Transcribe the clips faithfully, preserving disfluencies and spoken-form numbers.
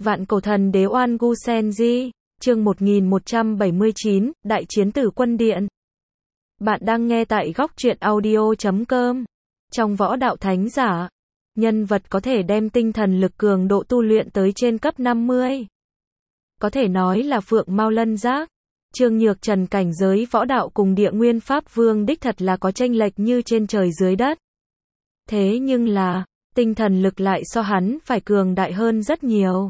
Vạn cổ thần đế Oan Gu Sen Di, chương một nghìn một trăm bảy mươi chín, Đại chiến tử quân điện. Bạn đang nghe tại góc truyện audio chấm com. Trong võ đạo thánh giả, nhân vật có thể đem tinh thần lực cường độ tu luyện tới trên cấp năm mươi. Có thể nói là phượng mao lân giác. Trương Nhược Trần cảnh giới võ đạo cùng Địa Nguyên Pháp Vương đích thật là có chênh lệch như trên trời dưới đất. Thế nhưng là, tinh thần lực lại so hắn phải cường đại hơn rất nhiều.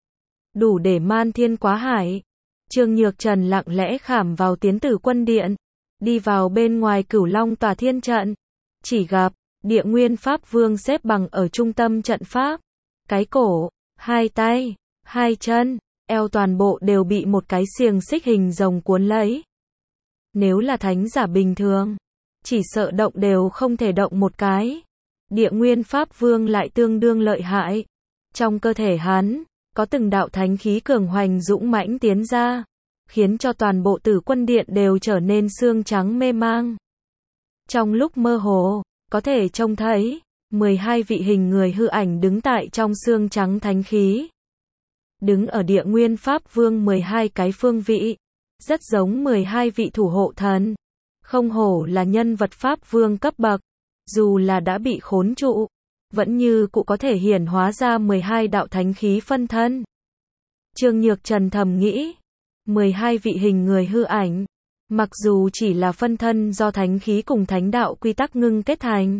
Đủ để man thiên quá hải. Trương Nhược Trần lặng lẽ khảm vào tiến tử quân điện, đi vào bên ngoài Cửu Long Tòa Thiên trận. Chỉ gặp, Địa Nguyên Pháp Vương xếp bằng ở trung tâm trận pháp. Cái cổ, hai tay, hai chân, eo toàn bộ đều bị một cái xiềng xích hình rồng cuốn lấy. Nếu là thánh giả bình thường, chỉ sợ động đều không thể động một cái. Địa Nguyên Pháp Vương lại tương đương lợi hại. Trong cơ thể hắn, có từng đạo thánh khí cường hoành dũng mãnh tiến ra, khiến cho toàn bộ tử quân điện đều trở nên xương trắng mê mang. Trong lúc mơ hồ, có thể trông thấy, mười hai vị hình người hư ảnh đứng tại trong xương trắng thánh khí. Đứng ở Địa Nguyên Pháp Vương mười hai cái phương vị, rất giống mười hai vị thủ hộ thần. Không hổ là nhân vật Pháp Vương cấp bậc, dù là đã bị khốn trụ, vẫn như cụ có thể hiển hóa ra mười hai đạo thánh khí phân thân. Trương Nhược Trần thầm nghĩ, mười hai vị hình người hư ảnh, mặc dù chỉ là phân thân do thánh khí cùng thánh đạo quy tắc ngưng kết thành,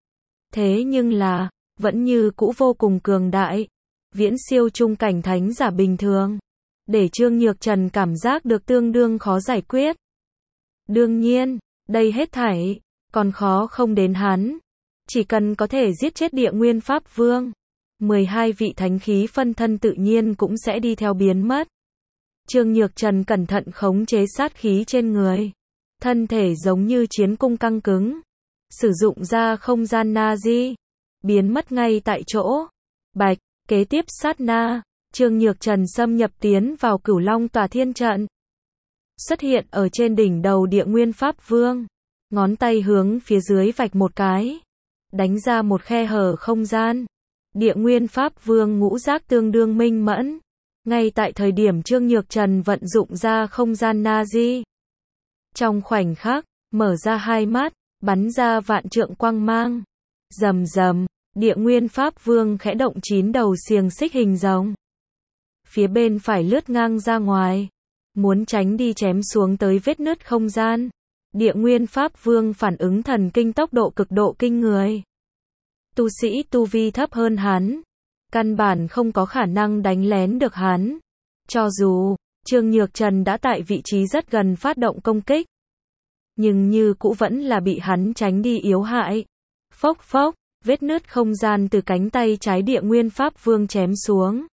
thế nhưng là, vẫn như cũ vô cùng cường đại, viễn siêu trung cảnh thánh giả bình thường, để Trương Nhược Trần cảm giác được tương đương khó giải quyết. Đương nhiên, đây hết thảy, còn khó không đến hắn. Chỉ cần có thể giết chết Địa Nguyên Pháp Vương, mười hai vị thánh khí phân thân tự nhiên cũng sẽ đi theo biến mất. Trương Nhược Trần cẩn thận khống chế sát khí trên người. Thân thể giống như chiến cung căng cứng. Sử dụng ra không gian na di. Biến mất ngay tại chỗ. Bạch, kế tiếp sát na, Trương Nhược Trần xâm nhập tiến vào Cửu Long Tòa Thiên trận. Xuất hiện ở trên đỉnh đầu Địa Nguyên Pháp Vương. Ngón tay hướng phía dưới vạch một cái. Đánh ra một khe hở không gian. Địa Nguyên Pháp Vương ngũ giác tương đương minh mẫn. Ngay tại thời điểm Trương Nhược Trần vận dụng ra không gian na di. Trong khoảnh khắc, mở ra hai mắt, bắn ra vạn trượng quang mang. Rầm rầm, Địa Nguyên Pháp Vương khẽ động chín đầu xiềng xích hình rồng. Phía bên phải lướt ngang ra ngoài. Muốn tránh đi chém xuống tới vết nứt không gian. Địa Nguyên Pháp Vương phản ứng thần kinh tốc độ cực độ kinh người. Tu sĩ tu vi thấp hơn hắn, căn bản không có khả năng đánh lén được hắn. Cho dù, Trương Nhược Trần đã tại vị trí rất gần phát động công kích, nhưng như cũ vẫn là bị hắn tránh đi yếu hại. Phốc phốc, vết nứt không gian từ cánh tay trái Địa Nguyên Pháp Vương chém xuống.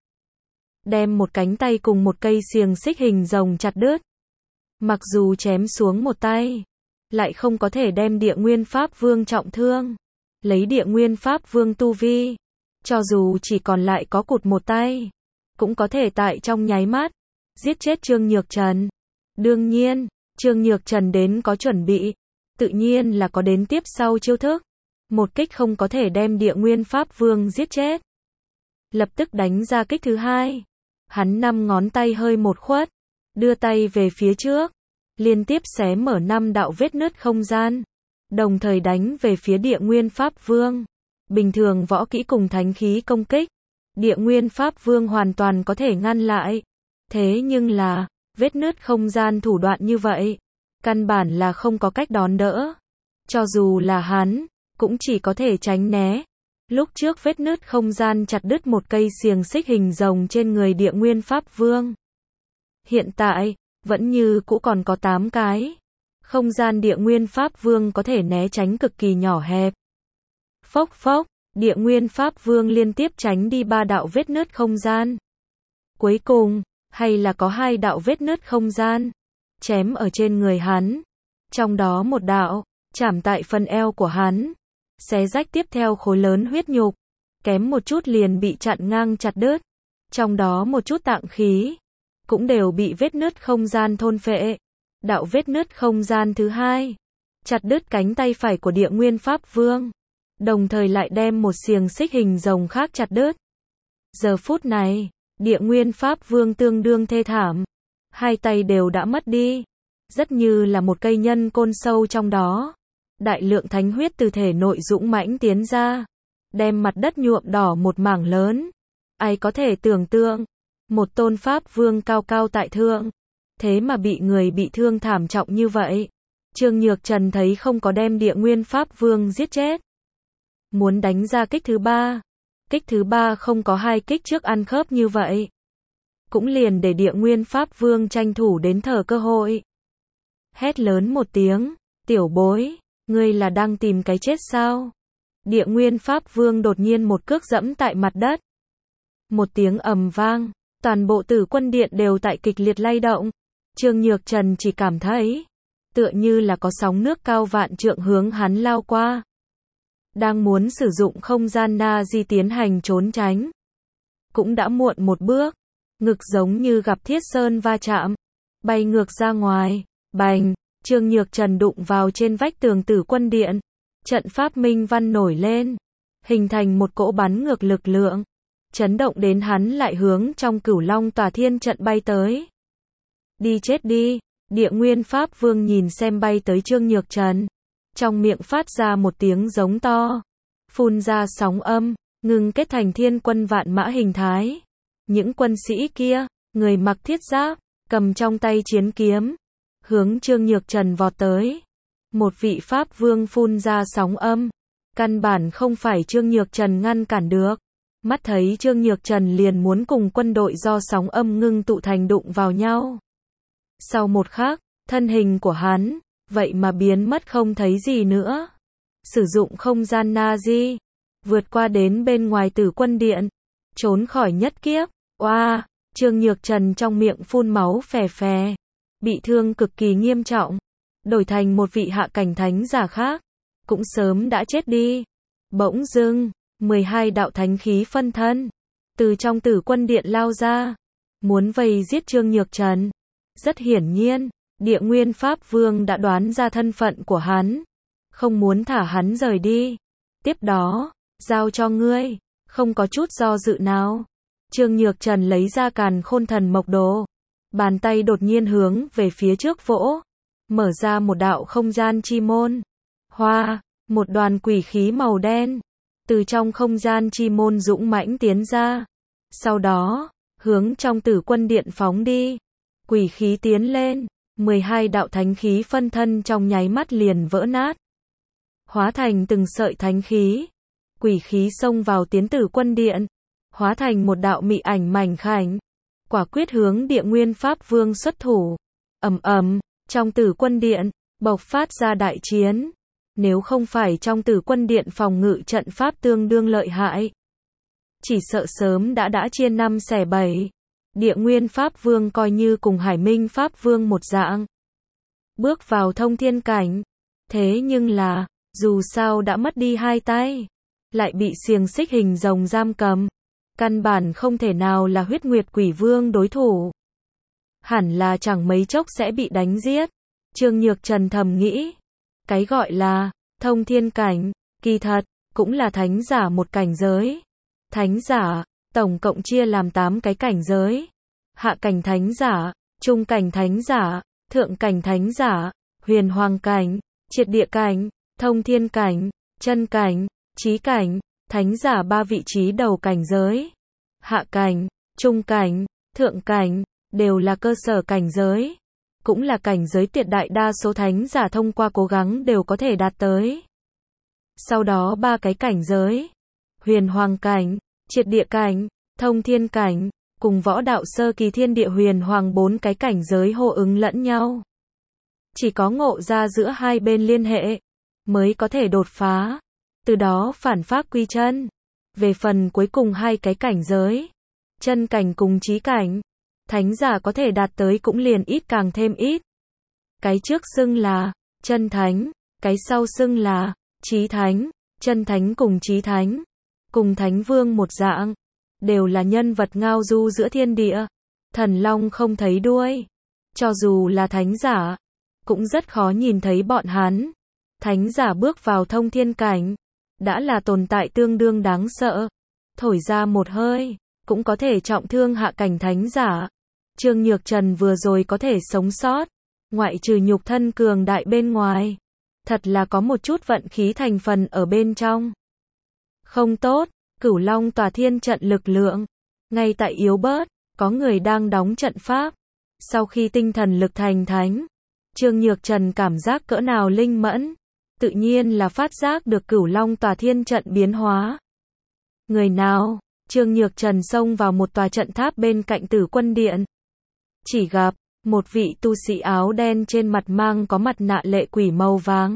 Đem một cánh tay cùng một cây xiềng xích hình rồng chặt đứt. Mặc dù chém xuống một tay, lại không có thể đem Địa Nguyên Pháp Vương trọng thương. Lấy Địa Nguyên Pháp Vương tu vi, cho dù chỉ còn lại có cụt một tay, cũng có thể tại trong nháy mắt, giết chết Trương Nhược Trần. Đương nhiên, Trương Nhược Trần đến có chuẩn bị, tự nhiên là có đến tiếp sau chiêu thức. Một kích không có thể đem Địa Nguyên Pháp Vương giết chết. Lập tức đánh ra kích thứ hai. Hắn năm ngón tay hơi một khuất, đưa tay về phía trước, liên tiếp xé mở năm đạo vết nứt không gian. Đồng thời đánh về phía Địa Nguyên Pháp Vương. Bình thường võ kỹ cùng thánh khí công kích, Địa Nguyên Pháp Vương hoàn toàn có thể ngăn lại. Thế nhưng là, vết nứt không gian thủ đoạn như vậy, căn bản là không có cách đón đỡ. Cho dù là hắn, cũng chỉ có thể tránh né. Lúc trước vết nứt không gian chặt đứt một cây xiềng xích hình rồng trên người Địa Nguyên Pháp Vương. Hiện tại, vẫn như cũ còn có tám cái. Không gian Địa Nguyên Pháp Vương có thể né tránh cực kỳ nhỏ hẹp. Phốc phốc, Địa Nguyên Pháp Vương liên tiếp tránh đi ba đạo vết nứt không gian. Cuối cùng, hay là có hai đạo vết nứt không gian, chém ở trên người hắn. Trong đó một đạo, chạm tại phần eo của hắn, xé rách tiếp theo khối lớn huyết nhục, kém một chút liền bị chặn ngang chặt đứt. Trong đó một chút tạng khí, cũng đều bị vết nứt không gian thôn phệ. Đạo vết nứt không gian thứ hai, chặt đứt cánh tay phải của Địa Nguyên Pháp Vương, đồng thời lại đem một xiềng xích hình rồng khác chặt đứt. Giờ phút này, Địa Nguyên Pháp Vương tương đương thê thảm. Hai tay đều đã mất đi. Rất như là một cây nhân côn sâu trong đó. Đại lượng thánh huyết từ thể nội dũng mãnh tiến ra. Đem mặt đất nhuộm đỏ một mảng lớn. Ai có thể tưởng tượng. Một tôn Pháp Vương cao cao tại thượng. Thế mà bị người bị thương thảm trọng như vậy. Trương Nhược Trần thấy không có đem Địa Nguyên Pháp Vương giết chết. Muốn đánh ra kích thứ ba. Kích thứ ba không có hai kích trước ăn khớp như vậy. Cũng liền để Địa Nguyên Pháp Vương tranh thủ đến thở cơ hội. Hét lớn một tiếng, tiểu bối, ngươi là đang tìm cái chết sao? Địa Nguyên Pháp Vương đột nhiên một cước dẫm tại mặt đất. Một tiếng ầm vang, toàn bộ Tử Quân Điện đều tại kịch liệt lay động. Trương Nhược Trần chỉ cảm thấy, tựa như là có sóng nước cao vạn trượng hướng hắn lao qua. Đang muốn sử dụng không gian na di tiến hành trốn tránh. Cũng đã muộn một bước, ngực giống như gặp thiết sơn va chạm, bay ngược ra ngoài, bành, Trương Nhược Trần đụng vào trên vách tường Tử Quân Điện. Trận pháp minh văn nổi lên, hình thành một cỗ bắn ngược lực lượng, chấn động đến hắn lại hướng trong Cửu Long Tòa Thiên trận bay tới. Đi chết đi, Địa Nguyên Pháp Vương nhìn xem bay tới Trương Nhược Trần, trong miệng phát ra một tiếng giống to, phun ra sóng âm, ngừng kết thành thiên quân vạn mã hình thái. Những quân sĩ kia, người mặc thiết giáp, cầm trong tay chiến kiếm, hướng Trương Nhược Trần vọt tới. Một vị Pháp Vương phun ra sóng âm, căn bản không phải Trương Nhược Trần ngăn cản được. Mắt thấy Trương Nhược Trần liền muốn cùng quân đội do sóng âm ngưng tụ thành đụng vào nhau. Sau một khắc, thân hình của hắn, vậy mà biến mất không thấy gì nữa. Sử dụng không gian na-di, vượt qua đến bên ngoài Tử Quân Điện, trốn khỏi nhất kiếp. Oa, wow, Trương Nhược Trần trong miệng phun máu phè phè, bị thương cực kỳ nghiêm trọng. Đổi thành một vị hạ cảnh thánh giả khác, cũng sớm đã chết đi. Bỗng dưng, mười hai đạo thánh khí phân thân, từ trong Tử Quân Điện lao ra, muốn vây giết Trương Nhược Trần. Rất hiển nhiên, Địa Nguyên Pháp Vương đã đoán ra thân phận của hắn, không muốn thả hắn rời đi. Tiếp đó, giao cho ngươi, không có chút do dự nào. Trương Nhược Trần lấy ra Càn Khôn Thần Mộc Đồ, bàn tay đột nhiên hướng về phía trước vỗ, mở ra một đạo không gian chi môn. Hoa, một đoàn quỷ khí màu đen, từ trong không gian chi môn dũng mãnh tiến ra. Sau đó, hướng trong Tử Quân Điện phóng đi. Quỷ khí tiến lên, mười hai đạo thánh khí phân thân trong nháy mắt liền vỡ nát, hóa thành từng sợi thánh khí. Quỷ khí xông vào tiến Tử Quân Điện, hóa thành một đạo mị ảnh mảnh khảnh, quả quyết hướng Địa Nguyên Pháp Vương xuất thủ. Ầm ầm, trong Tử Quân Điện bộc phát ra đại chiến. Nếu không phải trong Tử Quân Điện phòng ngự trận pháp tương đương lợi hại, chỉ sợ sớm đã đã chia năm xẻ bảy. Địa Nguyên Pháp Vương coi như cùng Hải Minh Pháp Vương một dạng, bước vào thông thiên cảnh. Thế nhưng là, dù sao đã mất đi hai tay, lại bị xiềng xích hình rồng giam cầm, căn bản không thể nào là Huyết Nguyệt Quỷ Vương đối thủ. Hẳn là chẳng mấy chốc sẽ bị đánh giết. Trương Nhược Trần thầm nghĩ, cái gọi là thông thiên cảnh, kỳ thật cũng là thánh giả một cảnh giới. Thánh giả tổng cộng chia làm tám cái cảnh giới: hạ cảnh thánh giả, trung cảnh thánh giả, thượng cảnh thánh giả, huyền hoàng cảnh, triệt địa cảnh, thông thiên cảnh, chân cảnh, chí cảnh. Thánh giả ba vị trí đầu cảnh giới, hạ cảnh, trung cảnh, thượng cảnh, đều là cơ sở cảnh giới, cũng là cảnh giới tuyệt đại đa số thánh giả thông qua cố gắng đều có thể đạt tới. Sau đó ba cái cảnh giới, huyền hoàng cảnh, triệt địa cảnh, thông thiên cảnh, cùng võ đạo sơ kỳ thiên địa huyền hoàng bốn cái cảnh giới hô ứng lẫn nhau. Chỉ có ngộ ra giữa hai bên liên hệ, mới có thể đột phá, từ đó phản pháp quy chân. Về phần cuối cùng hai cái cảnh giới, chân cảnh cùng chí cảnh, thánh giả có thể đạt tới cũng liền ít càng thêm ít. Cái trước xưng là chân thánh, cái sau xưng là chí thánh. Chân thánh cùng chí thánh, cùng thánh vương một dạng, đều là nhân vật ngao du giữa thiên địa, thần long không thấy đuôi. Cho dù là thánh giả, cũng rất khó nhìn thấy bọn hắn. Thánh giả bước vào thông thiên cảnh, đã là tồn tại tương đương đáng sợ. Thổi ra một hơi, cũng có thể trọng thương hạ cảnh thánh giả. Trương Nhược Trần vừa rồi có thể sống sót, ngoại trừ nhục thân cường đại bên ngoài, thật là có một chút vận khí thành phần ở bên trong. Không tốt, Cửu Long Tòa Thiên trận lực lượng, ngay tại yếu bớt, có người đang đóng trận pháp. Sau khi tinh thần lực thành thánh, Trương Nhược Trần cảm giác cỡ nào linh mẫn, tự nhiên là phát giác được Cửu Long Tòa Thiên trận biến hóa. Người nào? Trương Nhược Trần xông vào một tòa trận tháp bên cạnh Tử Quân Điện. Chỉ gặp một vị tu sĩ áo đen trên mặt mang có mặt nạ lệ quỷ màu vàng,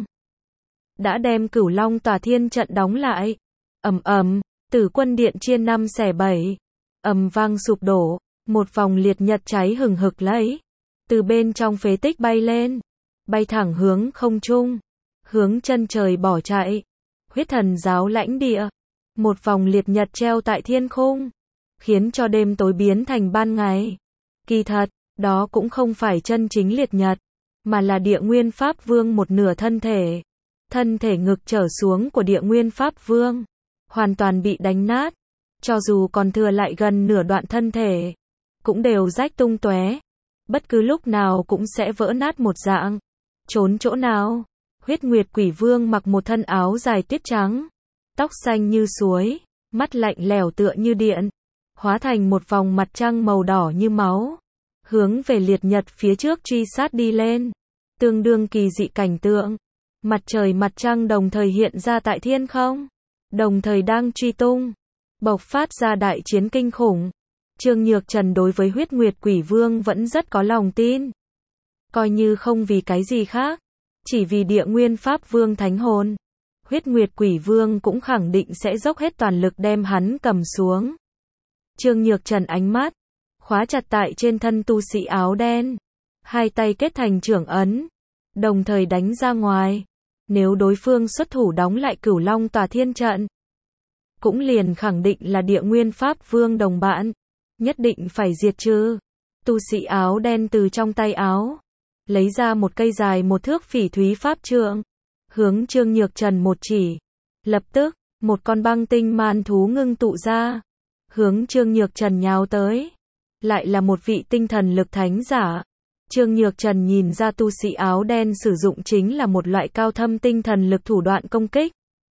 đã đem Cửu Long Tòa Thiên trận đóng lại. Ầm ầm, Tử Quân Điện chia năm xẻ bảy, ầm vang sụp đổ, một vòng liệt nhật cháy hừng hực lấy, từ bên trong phế tích bay lên, bay thẳng hướng không trung, hướng chân trời bỏ chạy. Huyết Thần Giáo lãnh địa, một vòng liệt nhật treo tại thiên khung, khiến cho đêm tối biến thành ban ngày. Kỳ thật, đó cũng không phải chân chính liệt nhật, mà là Địa Nguyên Pháp Vương một nửa thân thể. Thân thể ngực trở xuống của Địa Nguyên Pháp Vương hoàn toàn bị đánh nát, cho dù còn thừa lại gần nửa đoạn thân thể, cũng đều rách tung tóe, bất cứ lúc nào cũng sẽ vỡ nát một dạng. Trốn chỗ nào? Huyết Nguyệt Quỷ Vương mặc một thân áo dài tuyết trắng, tóc xanh như suối, mắt lạnh lẽo tựa như điện, hóa thành một vòng mặt trăng màu đỏ như máu, hướng về liệt nhật phía trước truy sát đi lên. Tương đương kỳ dị cảnh tượng, mặt trời mặt trăng đồng thời hiện ra tại thiên không, đồng thời đang truy tung, bộc phát ra đại chiến kinh khủng. Trương Nhược Trần đối với Huyết Nguyệt Quỷ Vương vẫn rất có lòng tin, coi như không vì cái gì khác, chỉ vì Địa Nguyên Pháp Vương thánh hồn, Huyết Nguyệt Quỷ Vương cũng khẳng định sẽ dốc hết toàn lực đem hắn cầm xuống. Trương Nhược Trần ánh mắt khóa chặt tại trên thân tu sĩ áo đen, hai tay kết thành trưởng ấn, đồng thời đánh ra ngoài. Nếu đối phương xuất thủ đóng lại Cửu Long Tòa Thiên trận, cũng liền khẳng định là Địa Nguyên Pháp Vương đồng bạn, nhất định phải diệt trừ. Tu sĩ áo đen từ trong tay áo lấy ra một cây dài một thước phỉ thúy pháp trượng, hướng Trương Nhược Trần một chỉ. Lập tức, một con băng tinh man thú ngưng tụ ra, hướng Trương Nhược Trần nhào tới. Lại là một vị tinh thần lực thánh giả. Trương Nhược Trần nhìn ra tu sĩ áo đen sử dụng chính là một loại cao thâm tinh thần lực thủ đoạn công kích,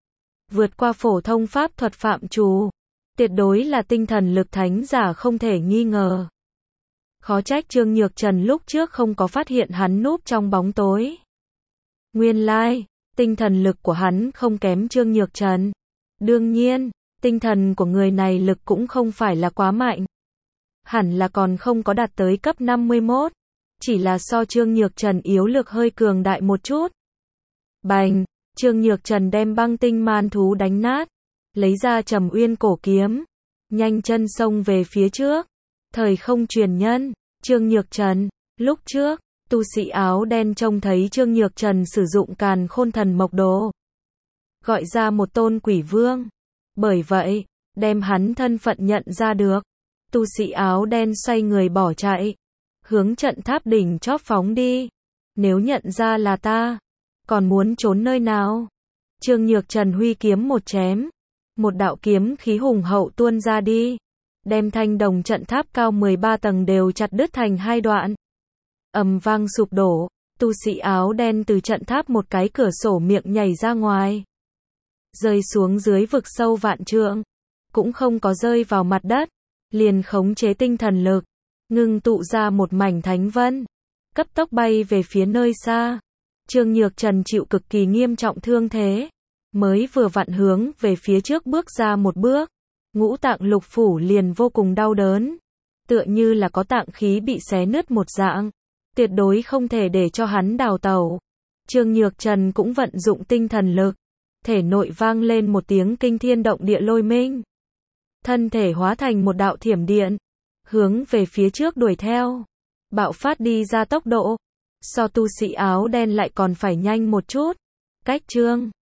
vượt qua phổ thông pháp thuật phạm trù, tuyệt đối là tinh thần lực thánh giả không thể nghi ngờ. Khó trách Trương Nhược Trần lúc trước không có phát hiện hắn núp trong bóng tối. Nguyên lai, tinh thần lực của hắn không kém Trương Nhược Trần. Đương nhiên, tinh thần của người này lực cũng không phải là quá mạnh. Hẳn là còn không có đạt tới cấp năm mươi mốt, chỉ là so Trương Nhược Trần yếu lực hơi cường đại một chút. Bành, Trương Nhược Trần đem băng tinh man thú đánh nát, lấy ra Trầm Uyên cổ kiếm, nhanh chân xông về phía trước. Thời không truyền nhân, Trương Nhược Trần, lúc trước, tu sĩ áo đen trông thấy Trương Nhược Trần sử dụng Càn Khôn Thần Mộc Đồ, gọi ra một tôn quỷ vương. Bởi vậy, đem hắn thân phận nhận ra được. Tu sĩ áo đen xoay người bỏ chạy, hướng trận tháp đỉnh chóp phóng đi. Nếu nhận ra là ta, còn muốn trốn nơi nào? Trương Nhược Trần huy kiếm một chém, một đạo kiếm khí hùng hậu tuôn ra đi, đem thanh đồng trận tháp cao mười ba tầng đều chặt đứt thành hai đoạn. Ầm vang sụp đổ, tu sĩ áo đen từ trận tháp một cái cửa sổ miệng nhảy ra ngoài, rơi xuống dưới vực sâu vạn trượng, cũng không có rơi vào mặt đất, liền khống chế tinh thần lực, ngưng tụ ra một mảnh thánh vân, cấp tốc bay về phía nơi xa. Trương Nhược Trần chịu cực kỳ nghiêm trọng thương thế, mới vừa vặn hướng về phía trước bước ra một bước, ngũ tạng lục phủ liền vô cùng đau đớn, tựa như là có tạng khí bị xé nứt một dạng, tuyệt đối không thể để cho hắn đào tẩu. Trương Nhược Trần cũng vận dụng tinh thần lực, thể nội vang lên một tiếng kinh thiên động địa lôi minh, thân thể hóa thành một đạo thiểm điện, hướng về phía trước đuổi theo, bạo phát đi ra tốc độ, so tu sĩ áo đen lại còn phải nhanh một chút. Cách Trương